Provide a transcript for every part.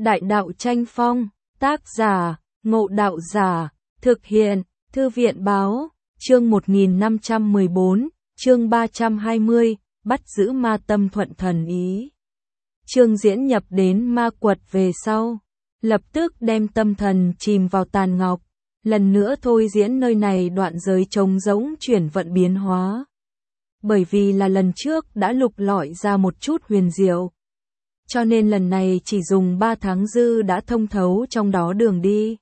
Đại đạo tranh phong, tác giả, Ngộ Đạo Giả, thực hiện, Thư viện báo, chương 1514, chương 320, bắt giữ ma tâm thuận thần ý. Chương diễn nhập đến ma quật về sau, lập tức đem tâm thần chìm vào tàn ngọc, lần nữa thôi diễn nơi này đoạn giới trống rỗng chuyển vận biến hóa. Bởi vì là lần trước đã lục lọi ra một chút huyền diệu, cho nên lần này chỉ dùng 3 tháng dư đã thông thấu trong đó đường đi.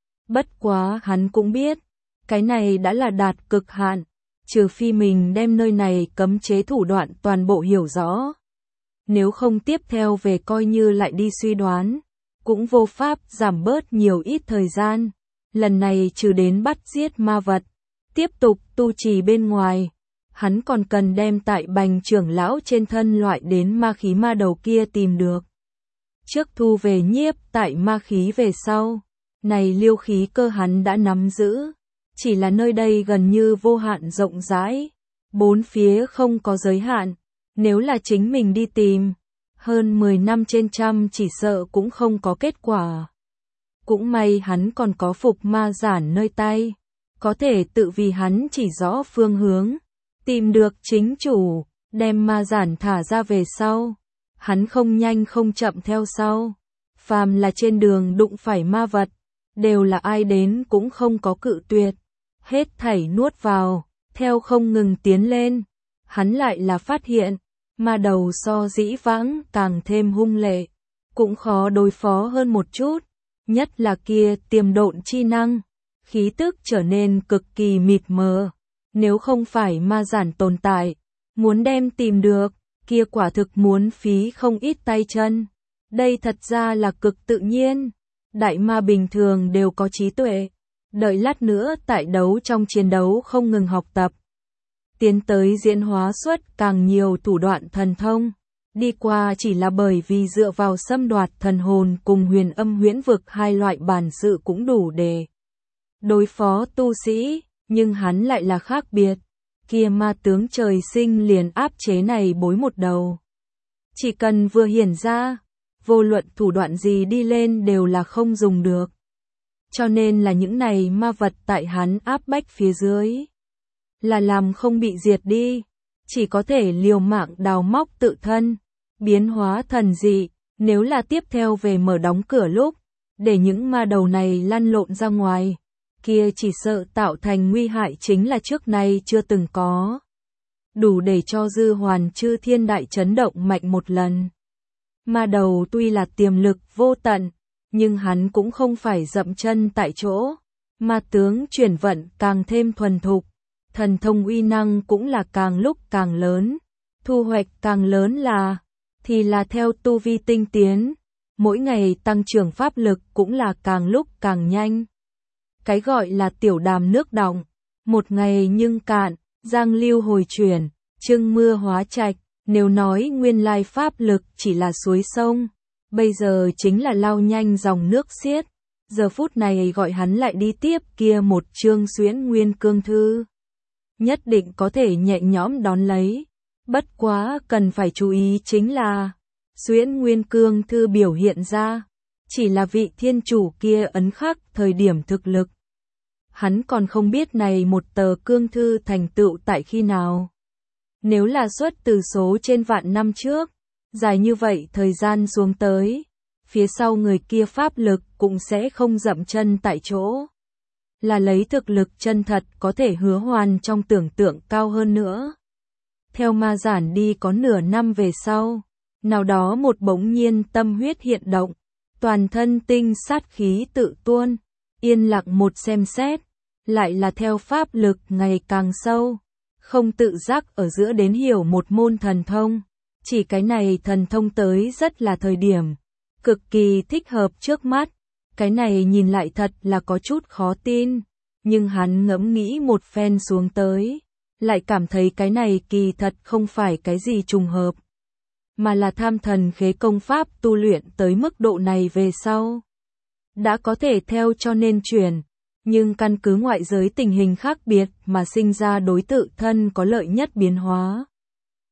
Bất quá hắn cũng biết, cái này đã là đạt cực hạn, trừ phi mình đem nơi này cấm chế thủ đoạn toàn bộ hiểu rõ. Nếu không tiếp theo về coi như lại đi suy đoán, cũng vô pháp giảm bớt nhiều ít thời gian. Lần này trừ đến bắt giết ma vật, tiếp tục tu trì bên ngoài, hắn còn cần đem tại Bành trưởng lão trên thân loại đến ma khí ma đầu kia tìm được. Trước thu về nhiếp tại ma khí về sau, này liêu khí cơ hắn đã nắm giữ, chỉ là nơi đây gần như vô hạn rộng rãi, bốn phía không có giới hạn, nếu là chính mình đi tìm, hơn 10 năm trên trăm chỉ sợ cũng không có kết quả. Cũng may hắn còn có phục ma giản nơi tay, có thể tự vì hắn chỉ rõ phương hướng, tìm được chính chủ, đem ma giản thả ra về sau. Hắn không nhanh không chậm theo sau, phàm là trên đường đụng phải ma vật, đều là ai đến cũng không có cự tuyệt, hết thảy nuốt vào, theo không ngừng tiến lên. Hắn lại là phát hiện, ma đầu so dĩ vãng càng thêm hung lệ, cũng khó đối phó hơn một chút, nhất là kia tiềm độn chi năng, khí tức trở nên cực kỳ mịt mờ, nếu không phải ma giản tồn tại, muốn đem tìm được, kia quả thực muốn phí không ít tay chân. Đây thật ra là cực tự nhiên, đại ma bình thường đều có trí tuệ, đợi lát nữa tại đấu trong chiến đấu không ngừng học tập, tiến tới diễn hóa xuất càng nhiều thủ đoạn thần thông, đi qua chỉ là bởi vì dựa vào xâm đoạt thần hồn cùng huyền âm huyễn vực hai loại bản sự cũng đủ để đối phó tu sĩ, nhưng hắn lại là khác biệt, kia ma tướng trời sinh liền áp chế này bối một đầu. Chỉ cần vừa hiển ra, vô luận thủ đoạn gì đi lên đều là không dùng được. Cho nên là những này ma vật tại hắn áp bách phía dưới, là làm không bị diệt đi, chỉ có thể liều mạng đào móc tự thân, biến hóa thần dị, nếu là tiếp theo về mở đóng cửa lúc, để những ma đầu này lăn lộn ra ngoài, kia chỉ sợ tạo thành nguy hại chính là trước nay chưa từng có. Đủ để cho dư hoàn chư thiên đại chấn động mạnh một lần. Ma đầu tuy là tiềm lực vô tận, nhưng hắn cũng không phải dậm chân tại chỗ. Ma tướng chuyển vận càng thêm thuần thục, thần thông uy năng cũng là càng lúc càng lớn, thu hoạch càng lớn thì là theo tu vi tinh tiến, mỗi ngày tăng trưởng pháp lực cũng là càng lúc càng nhanh. Cái gọi là tiểu đàm nước đọng, một ngày nhưng cạn, giang lưu hồi chuyển, trưng mưa hóa trạch, nếu nói nguyên lai pháp lực chỉ là suối sông, bây giờ chính là lao nhanh dòng nước xiết, giờ phút này gọi hắn lại đi tiếp kia một chương xuyễn nguyên cương thư. Nhất định có thể nhẹ nhõm đón lấy, bất quá cần phải chú ý chính là, xuyễn nguyên cương thư biểu hiện ra, chỉ là vị thiên chủ kia ấn khắc thời điểm thực lực. Hắn còn không biết này một tờ cương thư thành tựu tại khi nào. Nếu là xuất từ số trên vạn năm trước, dài như vậy thời gian xuống tới, phía sau người kia pháp lực cũng sẽ không dậm chân tại chỗ. Là lấy thực lực chân thật có thể hứa hoàn trong tưởng tượng cao hơn nữa. Theo ma giản đi có nửa năm về sau, nào đó một bỗng nhiên tâm huyết hiện động, toàn thân tinh sát khí tự tuôn, yên lặng một xem xét, lại là theo pháp lực ngày càng sâu, không tự giác ở giữa đến hiểu một môn thần thông, chỉ cái này thần thông tới rất là thời điểm, cực kỳ thích hợp trước mắt, cái này nhìn lại thật là có chút khó tin, nhưng hắn ngẫm nghĩ một phen xuống tới, lại cảm thấy cái này kỳ thật không phải cái gì trùng hợp, mà là tham thần khế công pháp tu luyện tới mức độ này về sau. Đã có thể theo cho nên chuyển, nhưng căn cứ ngoại giới tình hình khác biệt mà sinh ra đối tự thân có lợi nhất biến hóa.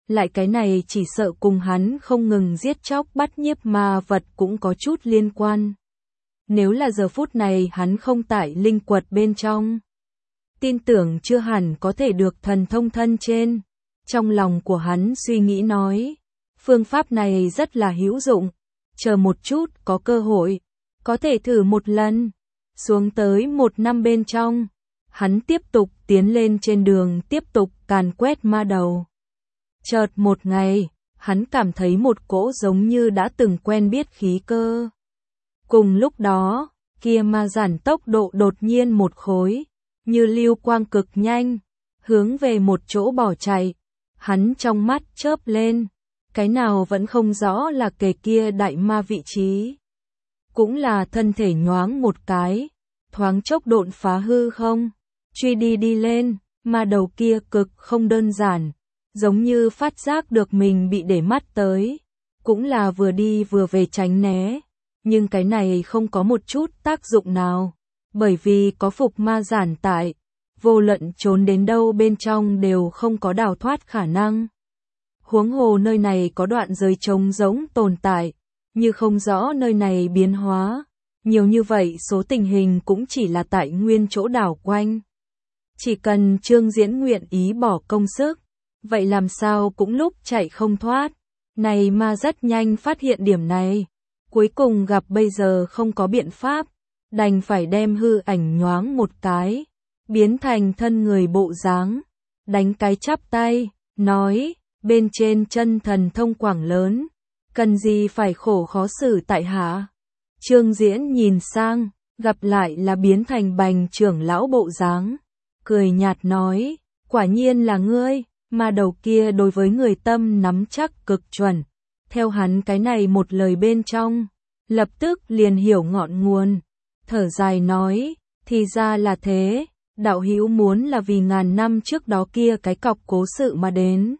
lại cái này chỉ sợ cùng hắn không ngừng giết chóc bắt nhiếp ma vật cũng có chút liên quan. Nếu là giờ phút này hắn không tại linh quật bên trong, tin tưởng chưa hẳn có thể được thần thông thân trên. Trong lòng của hắn suy nghĩ nói, phương pháp này rất là hữu dụng, chờ một chút có cơ hội, có thể thử một lần. Xuống tới 1 năm bên trong, hắn tiếp tục tiến lên trên đường tiếp tục càn quét ma đầu. Chợt một ngày, hắn cảm thấy một cỗ giống như đã từng quen biết khí cơ. Cùng lúc đó, kia ma giản tốc độ đột nhiên một khối, như lưu quang cực nhanh, hướng về một chỗ bỏ chạy. Hắn trong mắt chớp lên, cái nào vẫn không rõ là kề kia đại ma vị trí. Cũng là thân thể nhoáng một cái, thoáng chốc độn phá hư không, truy đi lên, ma đầu kia cực không đơn giản, giống như phát giác được mình bị để mắt tới, cũng là vừa đi vừa về tránh né, nhưng cái này không có một chút tác dụng nào, bởi vì có phục ma giản tại, vô luận trốn đến đâu bên trong đều không có đào thoát khả năng. Huống hồ nơi này có đoạn giới trống rỗng tồn tại, như không rõ nơi này biến hóa, nhiều như vậy số tình hình cũng chỉ là tại nguyên chỗ đảo quanh. Chỉ cần Trương Diễn nguyện ý bỏ công sức, vậy làm sao cũng lúc chạy không thoát. Này mà rất nhanh phát hiện điểm này, cuối cùng gặp bây giờ không có biện pháp, đành phải đem hư ảnh nhoáng một cái, biến thành thân người bộ dáng, đánh cái chắp tay, nói, bên trên chân thần thông quảng lớn, cần gì phải khổ khó xử tại hạ. Trương Diễn nhìn sang, gặp lại là biến thành Bành trưởng lão bộ dáng, cười nhạt nói, quả nhiên là ngươi. Mà đầu kia đối với người tâm nắm chắc cực chuẩn, theo hắn cái này một lời bên trong, lập tức liền hiểu ngọn nguồn, thở dài nói, thì ra là thế, đạo hữu muốn là vì ngàn năm trước đó kia cái cọc cố sự mà đến.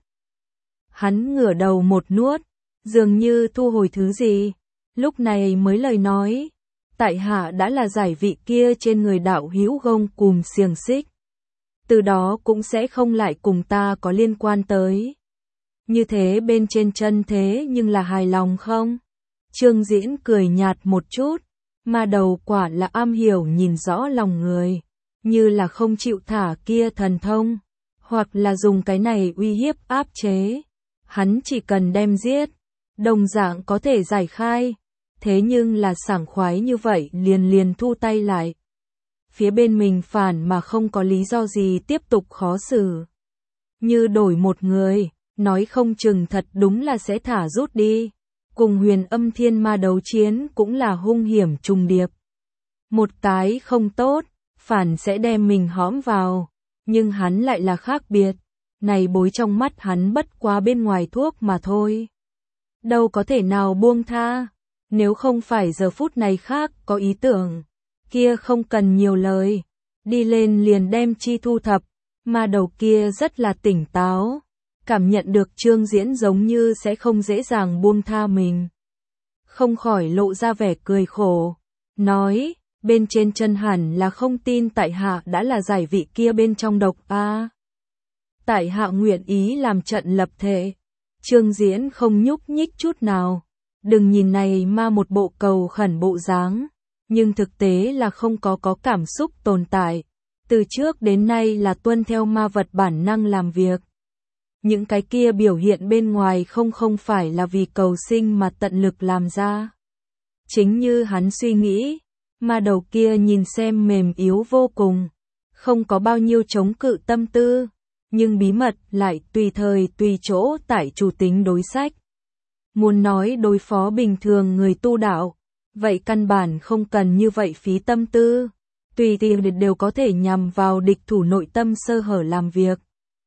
Hắn ngửa đầu một nuốt, dường như thu hồi thứ gì, lúc này mới lời nói, tại hạ đã là giải vị kia trên người đạo hữu gông cùm xiềng xích. Từ đó cũng sẽ không lại cùng ta có liên quan tới. Như thế bên trên chân thế nhưng là hài lòng không? Trương Diễn cười nhạt một chút, mà đầu quả là am hiểu nhìn rõ lòng người, như là không chịu thả kia thần thông, hoặc là dùng cái này uy hiếp áp chế. Hắn chỉ cần đem giết, đồng dạng có thể giải khai, thế nhưng là sảng khoái như vậy liền thu tay lại. Phía bên mình phản mà không có lý do gì tiếp tục khó xử. Như đổi một người, nói không chừng thật đúng là sẽ thả rút đi. Cùng Huyền Âm Thiên Ma đấu chiến cũng là hung hiểm trùng điệp. Một cái không tốt, phản sẽ đem mình hõm vào, nhưng hắn lại là khác biệt. Này bối trong mắt hắn bất quá bên ngoài thuốc mà thôi. Đâu có thể nào buông tha, nếu không phải giờ phút này khác có ý tưởng. Kia không cần nhiều lời, đi lên liền đem chi thu thập, mà đầu kia rất là tỉnh táo, cảm nhận được Trương Diễn giống như sẽ không dễ dàng buông tha mình. Không khỏi lộ ra vẻ cười khổ, nói, bên trên chân hẳn là không tin tại hạ đã là giải vị kia bên trong độc a. Tại hạ nguyện ý làm trận lập thể. Trương Diễn không nhúc nhích chút nào, đừng nhìn này mà một bộ cầu khẩn bộ dáng. Nhưng thực tế là không có cảm xúc tồn tại, từ trước đến nay là tuân theo ma vật bản năng làm việc. Những cái kia biểu hiện bên ngoài không phải là vì cầu sinh mà tận lực làm ra. Chính như hắn suy nghĩ, ma đầu kia nhìn xem mềm yếu vô cùng, không có bao nhiêu chống cự tâm tư, nhưng bí mật lại tùy thời tùy chỗ tại chủ tính đối sách. Muốn nói đối phó bình thường người tu đạo, vậy căn bản không cần như vậy phí tâm tư, tùy tiện đều có thể nhằm vào địch thủ nội tâm sơ hở làm việc.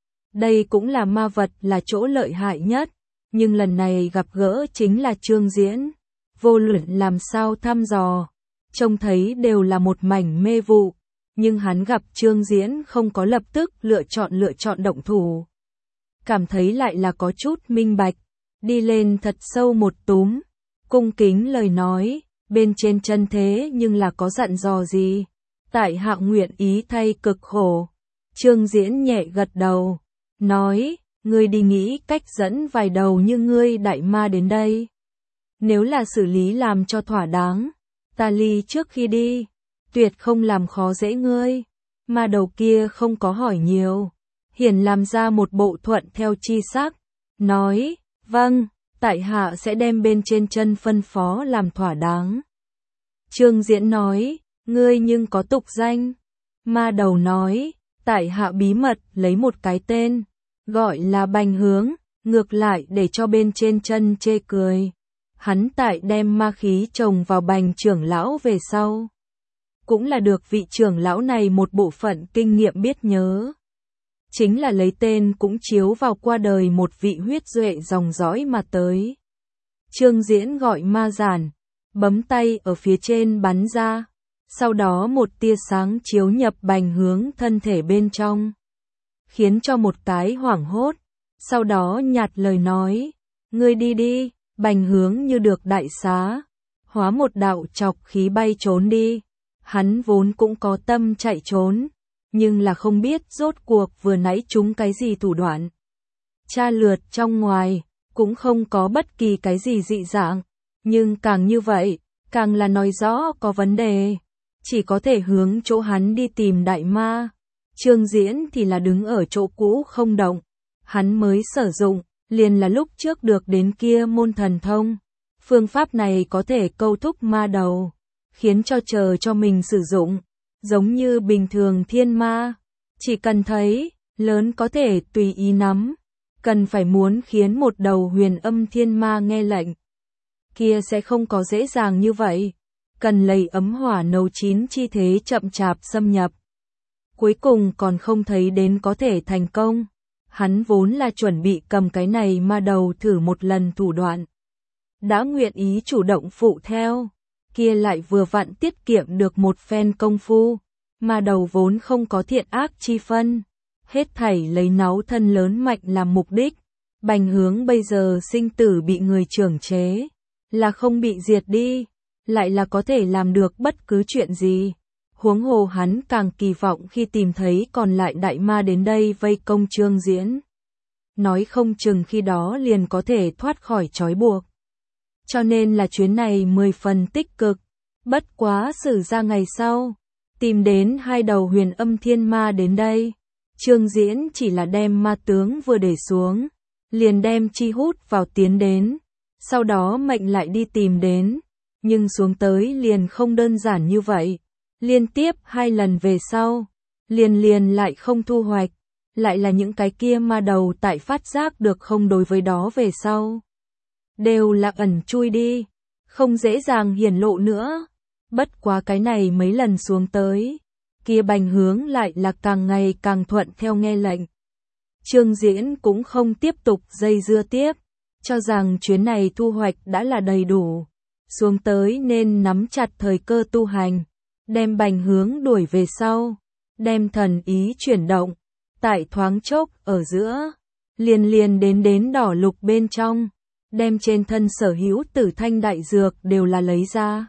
Đây cũng là ma vật là chỗ lợi hại nhất, nhưng lần này gặp gỡ chính là Trương Diễn, vô luận làm sao thăm dò, trông thấy đều là một mảnh mê vụ, nhưng hắn gặp Trương Diễn không có lập tức lựa chọn động thủ. Cảm thấy lại là có chút minh bạch, đi lên thật sâu một túm, cung kính lời nói. Bên trên chân thế nhưng là có dặn dò gì? Tại hạ nguyện ý thay cực khổ. Trương Diễn nhẹ gật đầu, nói, ngươi đi nghĩ cách dẫn vài đầu như ngươi đại ma đến đây. Nếu là xử lý làm cho thỏa đáng, ta ly trước khi đi, tuyệt không làm khó dễ ngươi. Ma đầu kia không có hỏi nhiều, hiển làm ra một bộ thuận theo chi sắc, nói, vâng, tại hạ sẽ đem bên trên chân phân phó làm thỏa đáng. Trương Diễn nói, ngươi nhưng có tục danh. Ma đầu nói, tại hạ bí mật lấy một cái tên, gọi là Bành Hướng, ngược lại để cho bên trên chân chê cười. Hắn tại đem ma khí trồng vào Bành trưởng lão về sau. Cũng là được vị trưởng lão này một bộ phận kinh nghiệm biết nhớ. Chính là lấy tên cũng chiếu vào qua đời một vị huyết duệ dòng dõi mà tới. Trương Diễn gọi ma giản, bấm tay ở phía trên bắn ra. Sau đó một tia sáng chiếu nhập Bành Hướng thân thể bên trong, khiến cho một cái hoảng hốt, sau đó nhạt lời nói, ngươi đi đi. Bành Hướng như được đại xá, hóa một đạo chọc khí bay trốn đi. Hắn vốn cũng có tâm chạy trốn, nhưng là không biết rốt cuộc vừa nãy chúng cái gì thủ đoạn. Tra lượt trong ngoài, cũng không có bất kỳ cái gì dị dạng, nhưng càng như vậy, càng là nói rõ có vấn đề. Chỉ có thể hướng chỗ hắn đi tìm đại ma. Trương Diễn thì là đứng ở chỗ cũ không động. Hắn mới sử dụng, liền là lúc trước được đến kia môn thần thông. Phương pháp này có thể câu thúc ma đầu, khiến cho chờ cho mình sử dụng, giống như bình thường thiên ma. Chỉ cần thấy, lớn có thể tùy ý nắm. Cần phải muốn khiến một đầu huyền âm thiên ma nghe lệnh. Kia sẽ không có dễ dàng như vậy. Cần lấy ấm hỏa nấu chín chi thế chậm chạp xâm nhập. Cuối cùng còn không thấy đến có thể thành công. Hắn vốn là chuẩn bị cầm cái này ma đầu thử một lần thủ đoạn. Đã nguyện ý chủ động phụ theo. Kia lại vừa vặn tiết kiệm được một phen công phu. Ma đầu vốn không có thiện ác chi phân. Hết thảy lấy náu thân lớn mạnh làm mục đích. Bành Hướng bây giờ sinh tử bị người trưởng chế. Là không bị diệt đi. Lại là có thể làm được bất cứ chuyện gì. Huống hồ hắn càng kỳ vọng khi tìm thấy còn lại đại ma đến đây vây công Trương Diễn. Nói không chừng khi đó liền có thể thoát khỏi trói buộc. Cho nên là chuyến này 10 phần tích cực. Bất quá xử ra ngày sau, tìm đến 2 đầu huyền âm thiên ma đến đây. Trương Diễn chỉ là đem ma tướng vừa để xuống, liền đem chi hút vào tiến đến. Sau đó mệnh lại đi tìm đến. Nhưng xuống tới liền không đơn giản như vậy. Liên tiếp 2 lần về sau, liền lại không thu hoạch. Lại là những cái kia ma đầu tại phát giác được không đối với đó về sau. Đều là ẩn chui đi, không dễ dàng hiển lộ nữa. Bất quá cái này mấy lần xuống tới, kia Bành Hướng lại là càng ngày càng thuận theo nghe lệnh. Trương Diễn cũng không tiếp tục dây dưa tiếp, cho rằng chuyến này thu hoạch đã là đầy đủ. Xuống tới nên nắm chặt thời cơ tu hành, đem Bành Hướng đuổi về sau, đem thần ý chuyển động, tại thoáng chốc ở giữa, liền đến đỏ lục bên trong, đem trên thân sở hữu tử thanh đại dược đều là lấy ra.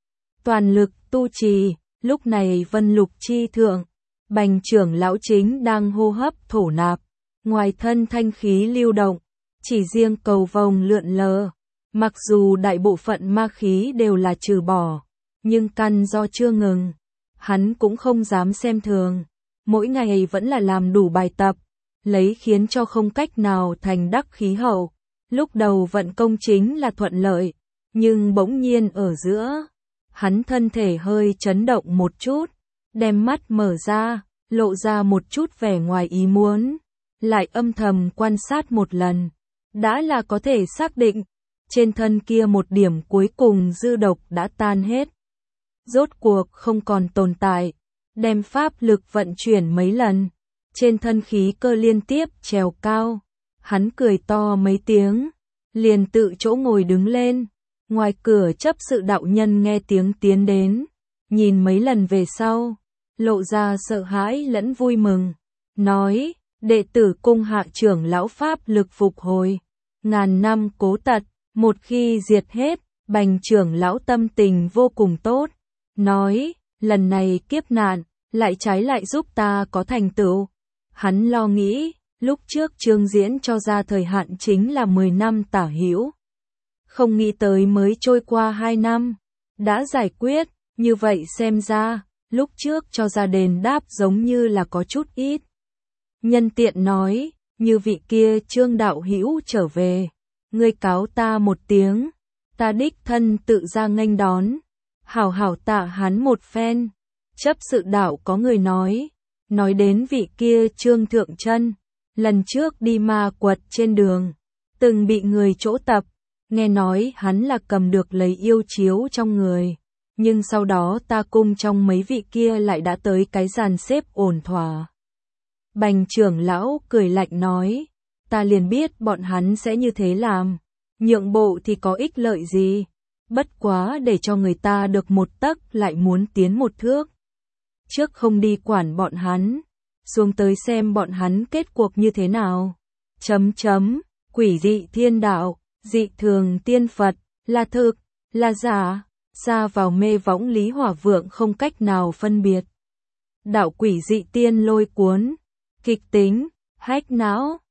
Toàn lực tu trì, lúc này vân lục chi thượng, Bành trưởng lão chính đang hô hấp thổ nạp, ngoài thân thanh khí lưu động, chỉ riêng cầu vồng lượn lờ. Mặc dù đại bộ phận ma khí đều là trừ bỏ, nhưng căn do chưa ngừng, hắn cũng không dám xem thường, mỗi ngày vẫn là làm đủ bài tập, lấy khiến cho không cách nào thành đắc khí hậu. Lúc đầu vận công chính là thuận lợi, nhưng bỗng nhiên ở giữa, hắn thân thể hơi chấn động một chút, đem mắt mở ra, lộ ra một chút vẻ ngoài ý muốn, lại âm thầm quan sát một lần, đã là có thể xác định. Trên thân kia một điểm cuối cùng dư độc đã tan hết. Rốt cuộc không còn tồn tại. Đem pháp lực vận chuyển mấy lần. Trên thân khí cơ liên tiếp trèo cao. Hắn cười to mấy tiếng. Liền tự chỗ ngồi đứng lên. Ngoài cửa chấp sự đạo nhân nghe tiếng tiến đến. Nhìn mấy lần về sau. Lộ ra sợ hãi lẫn vui mừng. Nói, đệ tử cung hạ trưởng lão pháp lực phục hồi. Ngàn năm cố tật. Một khi diệt hết, Bành trưởng lão tâm tình vô cùng tốt. Nói, lần này kiếp nạn, lại trái lại giúp ta có thành tựu. Hắn lo nghĩ, Lúc trước Trương Diễn cho ra thời hạn chính là 10 năm tả hữu. Không nghĩ tới mới trôi qua 2 năm, đã giải quyết, như vậy xem ra, lúc trước cho ra đền đáp giống như là có chút ít. Nhân tiện nói, như vị kia Trương đạo hữu trở về, ngươi cáo ta một tiếng, ta đích thân tự ra nghênh đón, hảo hảo tạ hắn một phen. Chấp sự đạo có người nói đến vị kia Trương Thượng Chân, lần trước đi ma quật trên đường, từng bị người chỗ tập, nghe nói hắn là cầm được lấy yêu chiếu trong người, nhưng sau đó ta cung trong mấy vị kia lại đã tới cái dàn xếp ổn thỏa. Bành trưởng lão cười lạnh nói, ta liền biết bọn hắn sẽ như thế làm, nhượng bộ thì có ích lợi gì, bất quá để cho người ta được một tấc lại muốn tiến một thước. Trước không đi quản bọn hắn, xuống tới xem bọn hắn kết cuộc như thế nào. Quỷ dị thiên đạo, dị thường tiên Phật, là thực, là giả, xa vào mê võng Lý Hỏa Vượng không cách nào phân biệt. Đạo quỷ dị tiên lôi cuốn, kịch tính, hách não,